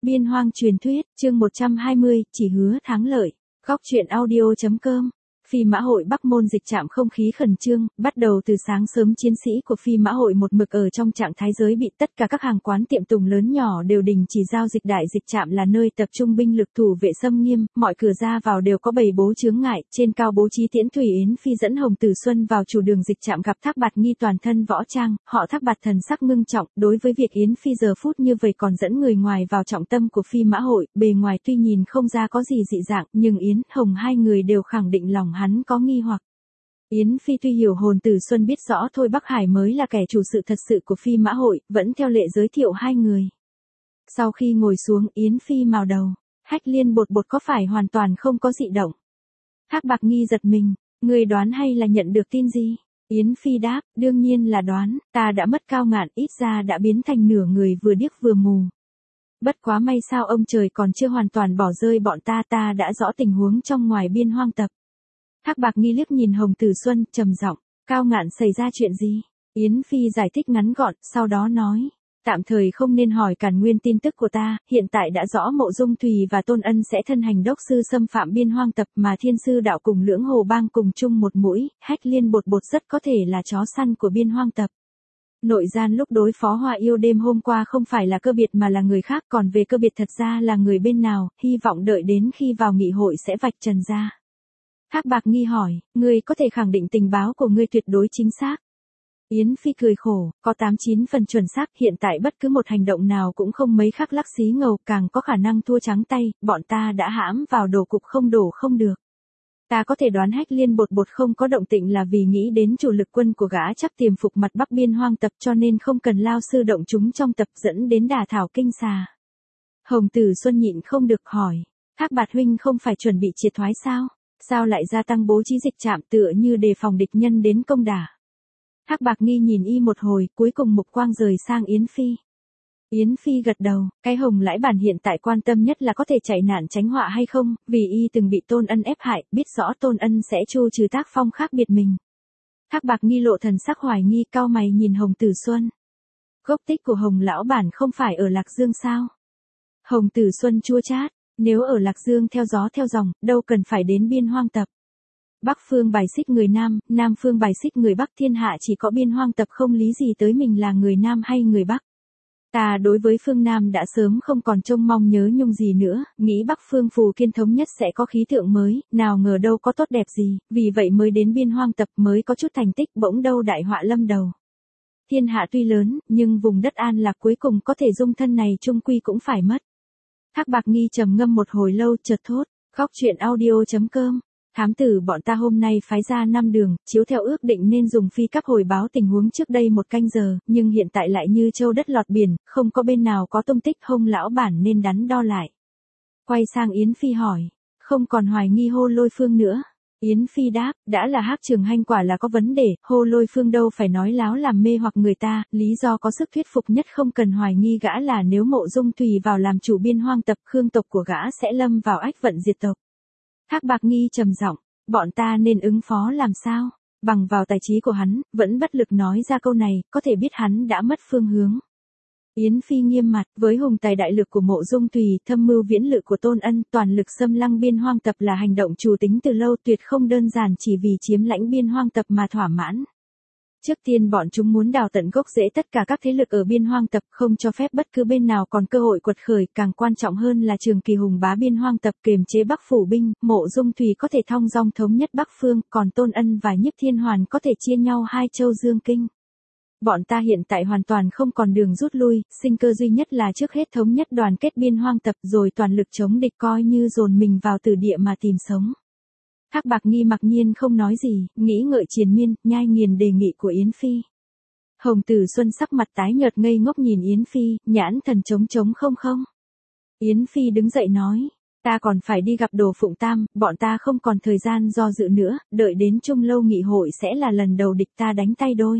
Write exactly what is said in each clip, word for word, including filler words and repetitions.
Biên hoang truyền thuyết, chương một trăm hai mươi, chỉ hứa thắng lợi. Góc truyện audio chấm com. Phi mã hội Bắc Môn dịch trạm không khí khẩn trương, bắt đầu từ sáng sớm chiến sĩ của phi mã hội một mực ở trong trạng thái giới bị, tất cả các hàng quán tiệm tùng lớn nhỏ đều đình chỉ giao dịch. Đại dịch trạm là nơi tập trung binh lực thủ vệ xâm nghiêm, mọi cửa ra vào đều có bày bố chướng ngại, trên cao bố trí tiễn thủy. Yến Phi dẫn Hồng Tử Xuân vào chủ đường dịch trạm gặp Thác Bạt Nghi toàn thân võ trang, họ Thác Bạt thần sắc ngưng trọng, đối với việc Yến Phi giờ phút như vậy còn dẫn người ngoài vào trọng tâm của phi mã hội, bề ngoài tuy nhìn không ra có gì dị dạng, nhưng Yến, Hồng hai người đều khẳng định lòng hắn có nghi hoặc. Yến Phi tuy hiểu Hồn Tử Xuân biết rõ Thôi Bắc Hải mới là kẻ chủ sự thật sự của phi mã hội, vẫn theo lệ giới thiệu hai người. Sau khi ngồi xuống, Yến Phi mào đầu, Hách Liên bột bột có phải hoàn toàn không có dị động? Thác Bạt Nghi giật mình, người đoán hay là nhận được tin gì? Yến Phi đáp, đương nhiên là đoán, ta đã mất Cao Ngạn, ít ra đã biến thành nửa người vừa điếc vừa mù. Bất quá may sao ông trời còn chưa hoàn toàn bỏ rơi bọn ta, ta đã rõ tình huống trong ngoài biên hoang tập. Thác Bạt Nghi liếc nhìn Hồng Tử Xuân, trầm giọng, Cao Ngạn xảy ra chuyện gì? Yến Phi giải thích ngắn gọn, sau đó nói, tạm thời không nên hỏi càn nguyên tin tức của ta, hiện tại đã rõ Mộ Dung Thùy và Tôn Ân sẽ thân hành đốc sư xâm phạm biên hoang tập, mà Thiên Sư đạo cùng Lưỡng Hồ bang cùng chung một mũi, Hách Liên bột bột rất có thể là chó săn của biên hoang tập. Nội gian lúc đối phó Hoa Yêu đêm hôm qua không phải là Cơ Biệt mà là người khác, còn về Cơ Biệt thật ra là người bên nào, hy vọng đợi đến khi vào nghị hội sẽ vạch trần ra. Thác Bạt Nghi hỏi, ngươi có thể khẳng định tình báo của ngươi tuyệt đối chính xác? Yến Phi cười khổ, có tám chín phần chuẩn xác, hiện tại bất cứ một hành động nào cũng không mấy khác lắc xí ngầu, càng có khả năng thua trắng tay, bọn ta đã hãm vào đổ cục không đổ không được. Ta có thể đoán Hách Liên bột bột không có động tĩnh là vì nghĩ đến chủ lực quân của gã chắc tiềm phục mặt Bắc biên hoang tập, cho nên không cần lao sư động chúng trong tập, dẫn đến đả thảo kinh xà. Hồng Tử Xuân nhịn không được hỏi, Thác Bạt huynh không phải chuẩn bị triệt thoái sao? Sao lại gia tăng bố trí dịch trạm, tựa như đề phòng địch nhân đến công đả? Thác Bạt Nghi nhìn y một hồi, cuối cùng mục quang rời sang Yến Phi. Yến Phi gật đầu, cái Hồng lãi bản hiện tại quan tâm nhất là có thể chạy nạn tránh họa hay không, vì y từng bị Tôn Ân ép hại, biết rõ Tôn Ân sẽ chu trừ tác phong khác biệt mình. Thác Bạt Nghi lộ thần sắc hoài nghi, cau mày nhìn Hồng Tử Xuân. Gốc tích của Hồng lão bản không phải ở Lạc Dương sao? Hồng Tử Xuân chua chát, nếu ở Lạc Dương theo gió theo dòng, đâu cần phải đến biên hoang tập. Bắc phương bài xích người Nam, Nam phương bài xích người Bắc, thiên hạ chỉ có biên hoang tập, không lý gì tới mình là người Nam hay người Bắc. Ta đối với phương Nam đã sớm không còn trông mong nhớ nhung gì nữa, nghĩ Bắc phương Phù Kiên thống nhất sẽ có khí tượng mới, nào ngờ đâu có tốt đẹp gì, vì vậy mới đến biên hoang tập, mới có chút thành tích, bỗng đâu đại họa lâm đầu. Thiên hạ tuy lớn, nhưng vùng đất an lạc cuối cùng có thể dung thân này chung quy cũng phải mất. Thác Bạt Nghi trầm ngâm một hồi lâu, chợt thốt, góc truyện audio chấm com. Thám tử bọn ta hôm nay phái ra năm đường, chiếu theo ước định nên dùng phi cấp hồi báo tình huống trước đây một canh giờ, nhưng hiện tại lại như châu đất lọt biển, không có bên nào có tung tích, Hồng lão bản nên đắn đo lại. Quay sang Yến Phi hỏi, không còn hoài nghi Hô Lôi Phương nữa? Yến Phi đáp, đã là Hắc Trường Hanh quả là có vấn đề, Hô Lôi Phương đâu phải nói láo làm mê hoặc người ta, lý do có sức thuyết phục nhất không cần hoài nghi gã là nếu Mộ Dung Thùy vào làm chủ biên hoang tập, Khương tộc của gã sẽ lâm vào ách vận diệt tộc. Thác Bạt Nghi trầm giọng, bọn ta nên ứng phó làm sao? Bằng vào tài trí của hắn, vẫn bất lực nói ra câu này, có thể biết hắn đã mất phương hướng. Yến Phi nghiêm mặt, với hùng tài đại lực của Mộ Dung Thùy, thâm mưu viễn lự của Tôn Ân, toàn lực xâm lăng biên hoang tập là hành động chủ tính từ lâu, tuyệt không đơn giản chỉ vì chiếm lãnh biên hoang tập mà thỏa mãn. Trước tiên bọn chúng muốn đào tận gốc rễ tất cả các thế lực ở biên hoang tập, không cho phép bất cứ bên nào còn cơ hội quật khởi, càng quan trọng hơn là Trường Kỳ hùng bá biên hoang tập, kiềm chế Bắc phủ binh, Mộ Dung Thùy có thể thong dong thống nhất Bắc phương, còn Tôn Ân và Nhiếp Thiên Hoàn có thể chia nhau hai châu Dương Kinh. Bọn ta hiện tại hoàn toàn không còn đường rút lui, sinh cơ duy nhất là trước hết thống nhất đoàn kết biên hoang tập, rồi toàn lực chống địch, coi như dồn mình vào tử địa mà tìm sống. Thác Bạt Nghi mặc nhiên không nói gì, nghĩ ngợi triền miên, nhai nghiền đề nghị của Yến Phi. Hồng Tử Xuân sắc mặt tái nhợt ngây ngốc nhìn Yến Phi, nhãn thần trống trống không không. Yến Phi đứng dậy nói, ta còn phải đi gặp Đồ Phụng Tam, bọn ta không còn thời gian do dự nữa, đợi đến Trung Lâu nghị hội sẽ là lần đầu địch ta đánh tay đôi.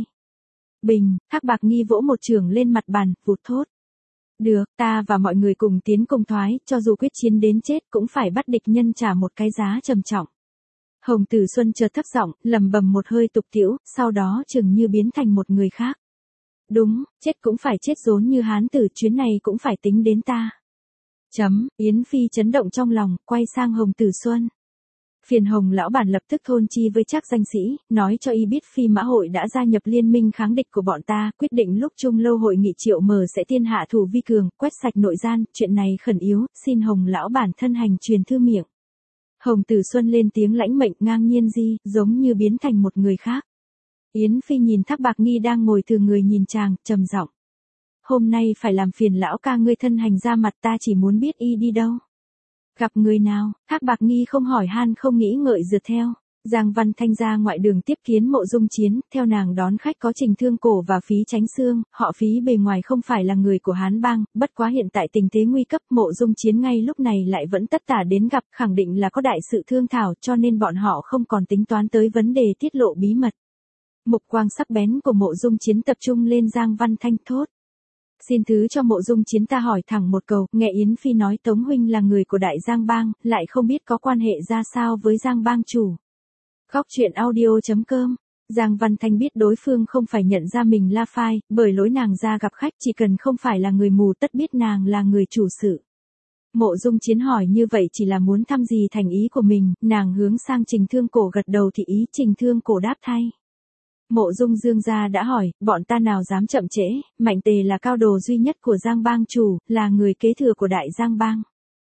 Bình, Thác Bạt Nghi vỗ một chưởng lên mặt bàn, vụt thốt. Được, ta và mọi người cùng tiến cùng thoái, cho dù quyết chiến đến chết cũng phải bắt địch nhân trả một cái giá trầm trọng. Hồng Tử Xuân chợt thấp giọng, lầm bầm một hơi tục tĩu, sau đó chừng như biến thành một người khác. Đúng, chết cũng phải chết rốn như hán tử, chuyến này cũng phải tính đến ta. Chấm, Yến Phi chấn động trong lòng, quay sang Hồng Tử Xuân. Phiền Hồng lão bản lập tức thôn chi với Trác danh sĩ, nói cho y biết Phi Mã hội đã gia nhập liên minh kháng địch của bọn ta, quyết định lúc Trung Lâu hội nghị triệu mở sẽ tiên hạ thủ vi cường, quét sạch nội gian, chuyện này khẩn yếu, xin Hồng lão bản thân hành truyền thư miệng. Hồng Tử Xuân lên tiếng lãnh mệnh ngang nhiên di, giống như biến thành một người khác. Yến Phi nhìn Thác Bạc Nghi đang ngồi từ người nhìn chàng, trầm giọng. Hôm nay phải làm phiền lão ca ngươi thân hành ra mặt, ta chỉ muốn biết y đi đâu. Gặp người nào, Thác Bạc Nghi không hỏi han không nghĩ ngợi rượt theo. Giang Văn Thanh ra ngoại đường tiếp kiến Mộ Dung Chiến, theo nàng đón khách có Trình Thương Cổ và Phí Chánh Xương, họ Phí bề ngoài không phải là người của Hán Bang, bất quá hiện tại tình thế nguy cấp, Mộ Dung Chiến ngay lúc này lại vẫn tất tả đến gặp, khẳng định là có đại sự thương thảo, cho nên bọn họ không còn tính toán tới vấn đề tiết lộ bí mật. Mục quang sắc bén của Mộ Dung Chiến tập trung lên Giang Văn Thanh thốt. Xin thứ cho Mộ Dung Chiến, ta hỏi thẳng một câu, nghe Yến Phi nói Tống huynh là người của Đại Giang Bang, lại không biết có quan hệ ra sao với Giang Bang chủ. Góc truyện audio chấm com. Giang Văn Thanh biết đối phương không phải nhận ra mình là phai, bởi lối nàng ra gặp khách chỉ cần không phải là người mù tất biết nàng là người chủ sự. Mộ Dung Chiến hỏi như vậy chỉ là muốn thăm dò thành ý của mình, nàng hướng sang Trình Thương Cổ gật đầu thì ý Trình Thương Cổ đáp thay. Mộ Dung Dương gia đã hỏi, bọn ta nào dám chậm trễ, Mạnh Tề là cao đồ duy nhất của Giang Bang chủ, là người kế thừa của Đại Giang Bang.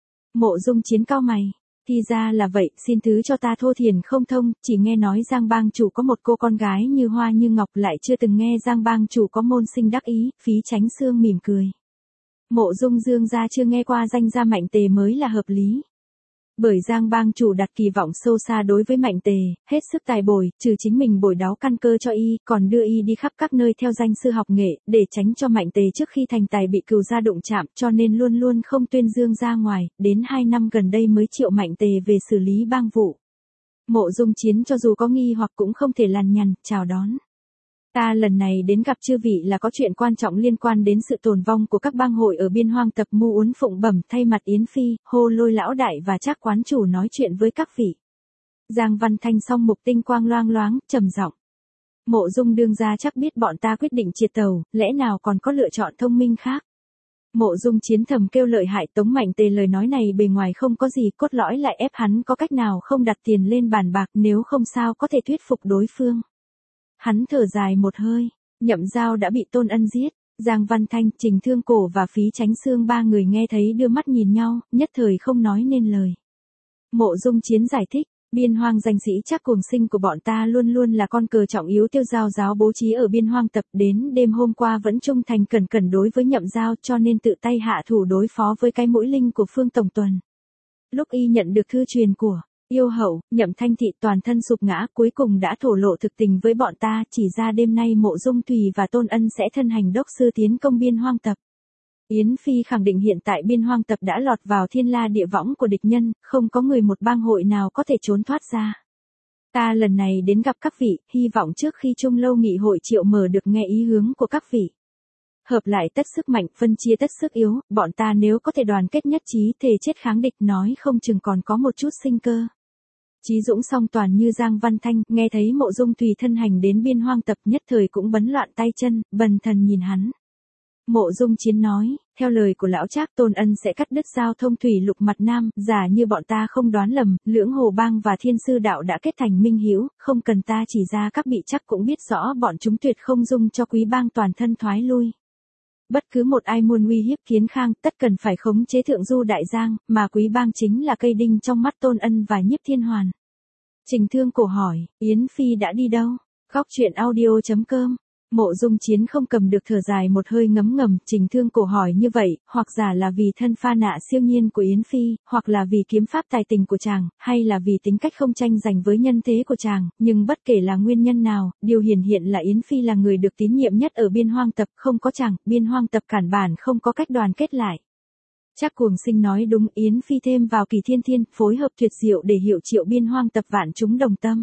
Mộ Dung Chiến cau mày, thì ra là vậy, xin thứ cho ta thô thiển không thông, chỉ nghe nói Giang Bang chủ có một cô con gái như hoa như ngọc, lại chưa từng nghe Giang Bang chủ có môn sinh đắc ý. Phí Chánh Xương mỉm cười. Mộ Dung Dương gia chưa nghe qua danh gia Mạnh Tề mới là hợp lý. Bởi Giang Bang chủ đặt kỳ vọng sâu xa đối với Mạnh Tề, hết sức tài bồi, trừ chính mình bồi đáo căn cơ cho y, còn đưa y đi khắp các nơi theo danh sư học nghệ, để tránh cho Mạnh Tề trước khi thành tài bị cừu gia đụng chạm, cho nên luôn luôn không tuyên dương ra ngoài, đến hai năm gần đây mới triệu Mạnh Tề về xử lý bang vụ. Mộ Dung Chiến cho dù có nghi hoặc cũng không thể lằn nhằn, chào đón. Ta lần này đến gặp chư vị là có chuyện quan trọng liên quan đến sự tồn vong của các bang hội ở Biên Hoang Tập. Mu Uốn phụng bẩm thay mặt Yến Phi, hô Lôi lão đại và Trác quán chủ nói chuyện với các vị. Giang Văn Thanh song mục tinh quang loang loáng, trầm giọng. Mộ Dung đương gia chắc biết bọn ta quyết định triệt tàu, lẽ nào còn có lựa chọn thông minh khác. Mộ Dung Chiến thầm kêu lợi hại. Tống Mạnh Tề lời nói này bề ngoài không có gì, cốt lõi lại ép hắn có cách nào không đặt tiền lên bàn bạc, nếu không sao có thể thuyết phục đối phương. Hắn thở dài một hơi, Nhậm Giao đã bị Tôn Ân giết. Giang Văn Thanh, Trình Thương Cổ và Phí Chánh Xương ba người nghe thấy đưa mắt nhìn nhau, nhất thời không nói nên lời. Mộ Dung Chiến giải thích, Biên Hoang danh sĩ Trác cuồng sinh của bọn ta luôn luôn là con cờ trọng yếu tiêu giao giáo bố trí ở Biên Hoang Tập, đến đêm hôm qua vẫn trung thành cẩn cẩn đối với Nhậm Giao, cho nên tự tay hạ thủ đối phó với cái mũi linh của Phương Tổng Tuần. Lúc y nhận được thư truyền của yêu hậu, Nhậm Thanh Thị toàn thân sụp ngã, cuối cùng đã thổ lộ thực tình với bọn ta, chỉ ra đêm nay Mộ Dung Thùy và Tôn Ân sẽ thân hành đốc sư tiến công Biên Hoang Tập. Yến Phi khẳng định hiện tại Biên Hoang Tập đã lọt vào thiên la địa võng của địch nhân, không có người một bang hội nào có thể trốn thoát ra. Ta lần này đến gặp các vị, hy vọng trước khi Trung Lâu nghị hội triệu mở được nghe ý hướng của các vị. Hợp lại tất sức mạnh, phân chia tất sức yếu, bọn ta nếu có thể đoàn kết nhất trí thề chết kháng địch, nói không chừng còn có một chút sinh cơ. Chí dũng song toàn như Giang Văn Thanh, nghe thấy Mộ Dung Thùy thân hành đến Biên Hoang Tập nhất thời cũng bấn loạn tay chân, bần thần nhìn hắn. Mộ Dung Chiến nói, theo lời của lão Trác, Tôn Ân sẽ cắt đứt giao thông thủy lục mặt Nam, giả như bọn ta không đoán lầm, Lưỡng Hồ Bang và Thiên Sư Đạo đã kết thành minh hữu, không cần ta chỉ ra các vị chắc cũng biết rõ bọn chúng tuyệt không dung cho Quý Bang toàn thân thoái lui. Bất cứ một ai muốn uy hiếp Kiến Khang, tất cần phải khống chế Thượng Du Đại Giang, mà Quý Bang chính là cây đinh trong mắt Tôn Ân và Nhiếp Thiên Hoàn. Trình Thương Cổ hỏi, Yến Phi đã đi đâu? Góc truyện audio chấm com. Mộ Dung Chiến không cầm được thở dài một hơi ngấm ngầm. Trình Thương Cổ hỏi như vậy, hoặc giả là vì thân pha nạ siêu nhiên của Yến Phi, hoặc là vì kiếm pháp tài tình của chàng, hay là vì tính cách không tranh giành với nhân thế của chàng, nhưng bất kể là nguyên nhân nào, điều hiển hiện là Yến Phi là người được tín nhiệm nhất ở Biên Hoang Tập, không có chàng, Biên Hoang Tập cản bản không có cách đoàn kết lại. Trác cuồng sinh nói đúng, Yến Phi thêm vào Kỳ Thiên Thiên, phối hợp tuyệt diệu để hiệu triệu Biên Hoang Tập vạn chúng đồng tâm.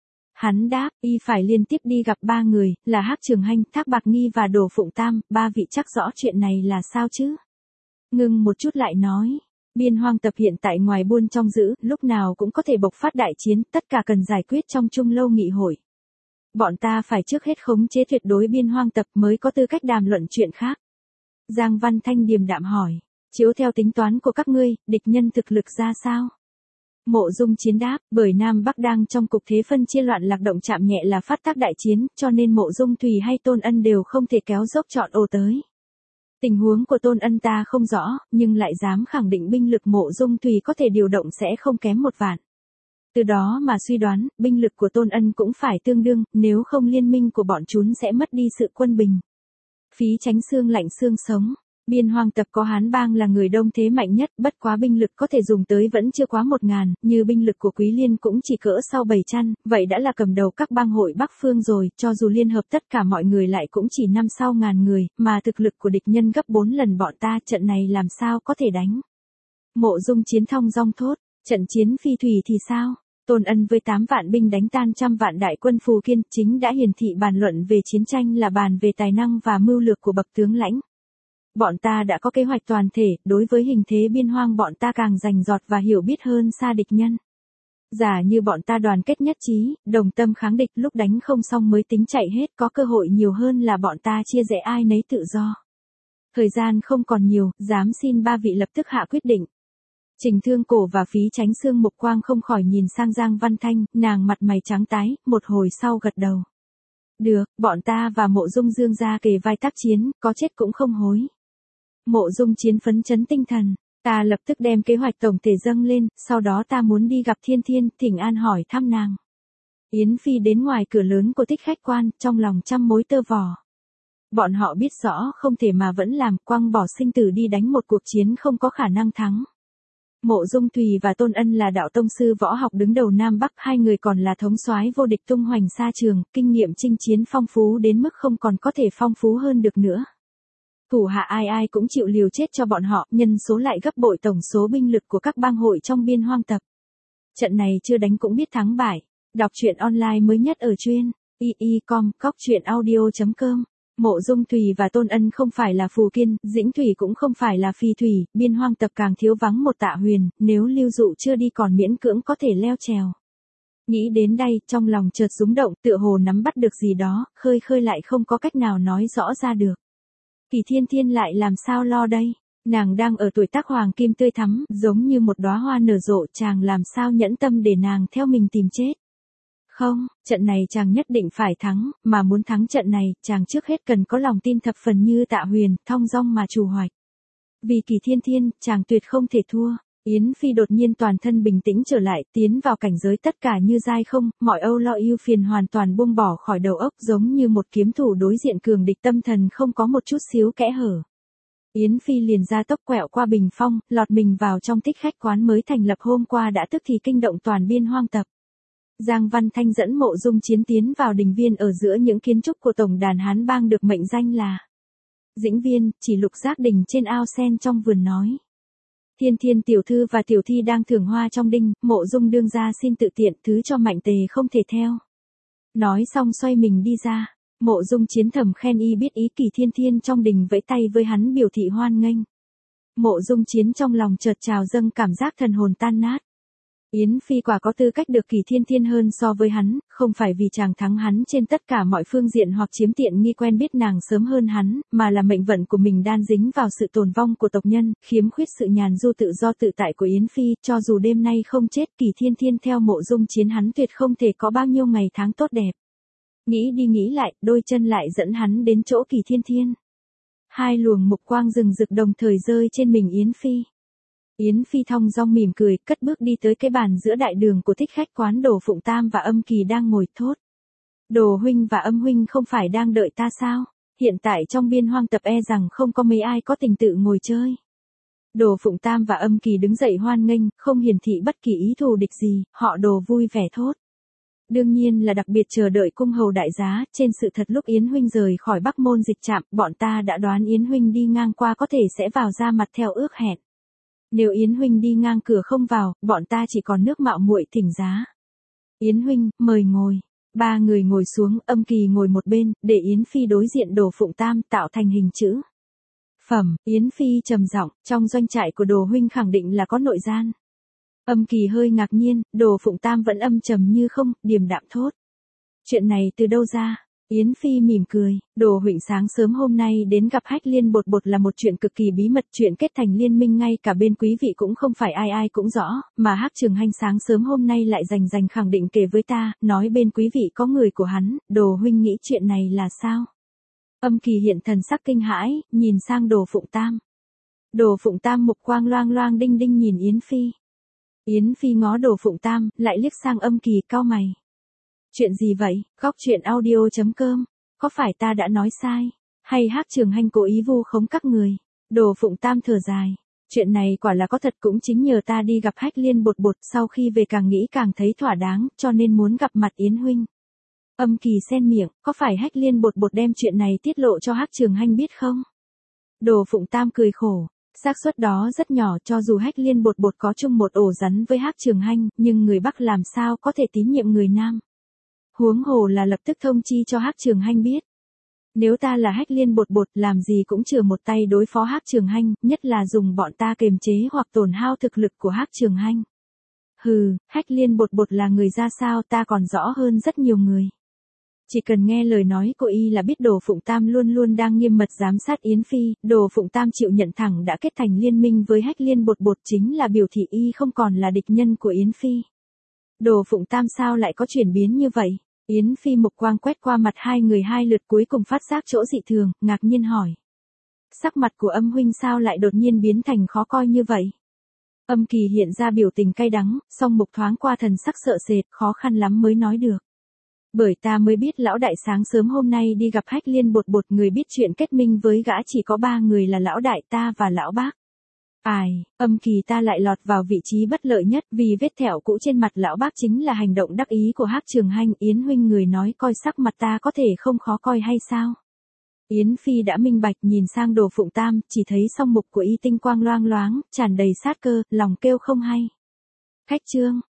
Hắn đáp, y phải liên tiếp đi gặp ba người, là Hắc Trường Hanh, Thác Bạc Nghi và Đồ Phụng Tam, ba vị chắc rõ chuyện này là sao chứ? Ngưng một chút lại nói, Biên Hoang Tập hiện tại ngoài buôn trong giữ, lúc nào cũng có thể bộc phát đại chiến, tất cả cần giải quyết trong Trung Lâu nghị hội. Bọn ta phải trước hết khống chế tuyệt đối Biên Hoang Tập mới có tư cách đàm luận chuyện khác. Giang Văn Thanh điềm đạm hỏi, Chiếu theo tính toán của các ngươi, địch nhân thực lực ra sao? Mộ Dung Chiến đáp, bởi Nam Bắc đang trong cục thế phân chia loạn lạc động chạm nhẹ là phát tác đại chiến, cho nên Mộ Dung Thùy hay Tôn Ân đều không thể kéo dốc chọn ô tới. Tình huống của Tôn Ân ta không rõ, nhưng lại dám khẳng định binh lực Mộ Dung Thùy có thể điều động sẽ không kém một vạn. Từ đó mà suy đoán, binh lực của Tôn Ân cũng phải tương đương, nếu không liên minh của bọn chúng sẽ mất đi sự quân bình. Phí Chánh Xương lạnh xương sống. Biên Hoang Tập có Hán Bang là người đông thế mạnh nhất, bất quá binh lực có thể dùng tới vẫn chưa quá một ngàn, như binh lực của Quý Liên cũng chỉ cỡ sau bảy chăn, vậy đã là cầm đầu các bang hội Bắc Phương rồi, cho dù liên hợp tất cả mọi người lại cũng chỉ năm sau ngàn người, mà thực lực của địch nhân gấp bốn lần bọn ta, trận này làm sao có thể đánh. Mộ Dung Chiến thong dong thốt, trận chiến phi thủy thì sao? Tôn Ân với tám vạn binh đánh tan trăm vạn đại quân Phù Kiên, chính đã hiển thị bàn luận về chiến tranh là bàn về tài năng và mưu lược của bậc tướng lãnh. Bọn ta đã có kế hoạch toàn thể, đối với hình thế biên hoang bọn ta càng rành rọt và hiểu biết hơn xa địch nhân. Giả như bọn ta đoàn kết nhất trí, đồng tâm kháng địch, lúc đánh không xong mới tính chạy hết, có cơ hội nhiều hơn là bọn ta chia rẽ ai nấy tự do. Thời gian không còn nhiều, dám xin ba vị lập tức hạ quyết định. Trình Thương Cổ và Phí Chánh Xương mục quang không khỏi nhìn sang Giang Văn Thanh, nàng mặt mày trắng tái, một hồi sau gật đầu. Được, bọn ta và Mộ Dung Dương gia kề vai tác chiến, có chết cũng không hối. Mộ Dung Chiến phấn chấn tinh thần, ta lập tức đem kế hoạch tổng thể dâng lên, sau đó ta muốn đi gặp Thiên Thiên, thỉnh an hỏi thăm nàng. Yến Phi đến ngoài cửa lớn của Thích Khách Quan, trong lòng trăm mối tơ vò. Bọn họ biết rõ không thể mà vẫn làm, quăng bỏ sinh tử đi đánh một cuộc chiến không có khả năng thắng. Mộ Dung Thùy và Tôn Ân là đạo tông sư võ học đứng đầu Nam Bắc, hai người còn là thống soái vô địch tung hoành xa trường, kinh nghiệm chinh chiến phong phú đến mức không còn có thể phong phú hơn được nữa. Thủ hạ ai ai cũng chịu liều chết cho bọn họ, nhân số lại gấp bội tổng số binh lực của các bang hội trong Biên Hoang Tập. Trận này chưa đánh cũng biết thắng bại. Đọc truyện online mới nhất ở truyện i i chấm com, cóc truyện audio chấm com. Mộ Dung Thùy và Tôn Ân không phải là Phù Kiên, Dĩnh Thủy cũng không phải là Phi Thủy, Biên Hoang Tập càng thiếu vắng một Tạ Huyền, nếu Lưu Dụ chưa đi còn miễn cưỡng có thể leo trèo. Nghĩ đến đây, trong lòng chợt rúng động, tựa hồ nắm bắt được gì đó, khơi khơi lại không có cách nào nói rõ ra được. Kỳ Thiên Thiên lại làm sao lo đây? Nàng đang ở tuổi tác hoàng kim tươi thắm, giống như một đóa hoa nở rộ, chàng làm sao nhẫn tâm để nàng theo mình tìm chết. Không, trận này chàng nhất định phải thắng, mà muốn thắng trận này, chàng trước hết cần có lòng tin thập phần như Tạ Huyền, thong dong mà chủ hoạch. Vì Kỳ Thiên Thiên, chàng tuyệt không thể thua. Yến Phi đột nhiên toàn thân bình tĩnh trở lại, tiến vào cảnh giới tất cả như dai không, mọi âu lo ưu phiền hoàn toàn buông bỏ khỏi đầu óc, giống như một kiếm thủ đối diện cường địch, tâm thần không có một chút xíu kẽ hở. Yến Phi liền ra tốc quẹo qua bình phong, lọt mình vào trong Thích Khách Quán mới thành lập hôm qua đã tức thì kinh động toàn Biên Hoang Tập. Giang Văn Thanh dẫn Mộ Dung Chiến tiến vào đình viên ở giữa những kiến trúc của tổng đàn Hán Bang được mệnh danh là Dĩnh Viên, chỉ lục giác đình trên ao sen trong vườn nói. Thiên Thiên tiểu thư và tiểu thi đang thưởng hoa trong đinh, Mộ Dung đương gia xin tự tiện, thứ cho mạnh tề không thể theo. Nói xong xoay mình đi ra, Mộ Dung Chiến thầm khen y biết ý, Kỳ Thiên Thiên trong đình vẫy tay với hắn biểu thị hoan nghênh. Mộ Dung Chiến trong lòng chợt trào dâng cảm giác thần hồn tan nát. Yến Phi quả có tư cách được Kỳ Thiên Thiên hơn so với hắn, không phải vì chàng thắng hắn trên tất cả mọi phương diện hoặc chiếm tiện nghi quen biết nàng sớm hơn hắn, mà là mệnh vận của mình đan dính vào sự tồn vong của tộc nhân, khiếm khuyết sự nhàn du tự do tự tại của Yến Phi, cho dù đêm nay không chết, Kỳ Thiên Thiên theo Mộ Dung Chiến hắn tuyệt không thể có bao nhiêu ngày tháng tốt đẹp. Nghĩ đi nghĩ lại, đôi chân lại dẫn hắn đến chỗ Kỳ Thiên Thiên. Hai luồng mục quang rừng rực đồng thời rơi trên mình Yến Phi. Yến Phi thong dong mỉm cười, cất bước đi tới cái bàn giữa đại đường của Thích Khách Quán. Đồ Phụng Tam và Âm Kỳ đang ngồi thốt. Đồ huynh và Âm huynh không phải đang đợi ta sao? Hiện tại trong Biên Hoang Tập e rằng không có mấy ai có tình tự ngồi chơi. Đồ Phụng Tam và Âm Kỳ đứng dậy hoan nghênh, không hiển thị bất kỳ ý thù địch gì, họ Đồ vui vẻ thốt. Đương nhiên là đặc biệt chờ đợi cung hầu đại giá, trên sự thật lúc Yến huynh rời khỏi Bắc Môn Dịch Trạm, bọn ta đã đoán Yến huynh đi ngang qua có thể sẽ vào ra mặt theo ước hẹn. Nếu Yến huynh đi ngang cửa không vào, bọn ta chỉ còn nước mạo muội thỉnh giá. Yến huynh, mời ngồi. Ba người ngồi xuống, Âm Kỳ ngồi một bên, để Yến Phi đối diện Đồ Phụng Tam tạo thành hình chữ. Phẩm, Yến Phi trầm giọng, trong doanh trại của Đồ huynh khẳng định là có nội gian. Âm Kỳ hơi ngạc nhiên, Đồ Phụng Tam vẫn âm trầm như không, điềm đạm thốt. Chuyện này từ đâu ra? Yến Phi mỉm cười, Đồ Huỳnh sáng sớm hôm nay đến gặp Hách Liên Bột Bột là một chuyện cực kỳ bí mật, chuyện kết thành liên minh ngay cả bên quý vị cũng không phải ai ai cũng rõ, mà Hắc Trường Hanh sáng sớm hôm nay lại rành rành khẳng định kể với ta, nói bên quý vị có người của hắn, Đồ huynh nghĩ chuyện này là sao? Âm Kỳ hiện thần sắc kinh hãi, nhìn sang Đồ Phụng Tam. Đồ Phụng Tam mục quang loang loang đinh đinh nhìn Yến Phi. Yến Phi ngó Đồ Phụng Tam, lại liếc sang Âm Kỳ cau mày. Chuyện gì vậy? Góc truyện audio.com. Có phải ta đã nói sai? Hay Hắc Trường Hanh cố ý vu khống các người? Đồ Phụng Tam thở dài. Chuyện này quả là có thật, cũng chính nhờ ta đi gặp Hách Liên Bột Bột, sau khi về càng nghĩ càng thấy thỏa đáng, cho nên muốn gặp mặt Yến huynh. Âm Kỳ xen miệng, có phải Hách Liên Bột Bột đem chuyện này tiết lộ cho Hắc Trường Hanh biết không? Đồ Phụng Tam cười khổ. Xác suất đó rất nhỏ, cho dù Hách Liên Bột Bột có chung một ổ rắn với Hắc Trường Hanh, nhưng người Bắc làm sao có thể tín nhiệm người Nam? Huống hồ là lập tức thông chi cho Hắc Trường Hanh biết. Nếu ta là Hách Liên Bột Bột, làm gì cũng chừa một tay đối phó Hắc Trường Hanh, nhất là dùng bọn ta kiềm chế hoặc tổn hao thực lực của Hắc Trường Hanh. Hừ, Hách Liên Bột Bột là người ra sao ta còn rõ hơn rất nhiều người. Chỉ cần nghe lời nói của y là biết Đồ Phụng Tam luôn luôn đang nghiêm mật giám sát Yến Phi, Đồ Phụng Tam chịu nhận thẳng đã kết thành liên minh với Hách Liên Bột Bột chính là biểu thị y không còn là địch nhân của Yến Phi. Đồ Phụng Tam sao lại có chuyển biến như vậy? Yến Phi mục quang quét qua mặt hai người hai lượt cuối cùng phát giác chỗ dị thường, ngạc nhiên hỏi. Sắc mặt của Âm huynh sao lại đột nhiên biến thành khó coi như vậy? Âm Kỳ hiện ra biểu tình cay đắng, song mục thoáng qua thần sắc sợ sệt, khó khăn lắm mới nói được. Bởi ta mới biết lão đại sáng sớm hôm nay đi gặp Hách Liên Bột Bột, người biết chuyện kết minh với gã chỉ có ba người là lão đại ta và lão bác. Ai, Âm Kỳ ta lại lọt vào vị trí bất lợi nhất, vì vết thẹo cũ trên mặt lão bác chính là hành động đắc ý của Hắc Trường Hanh. Yến huynh người nói coi sắc mặt ta có thể không khó coi hay sao? Yến Phi đã minh bạch, nhìn sang Đồ Phụng Tam, chỉ thấy song mục của y tinh quang loang loáng, tràn đầy sát cơ, lòng kêu không hay. Khách trương,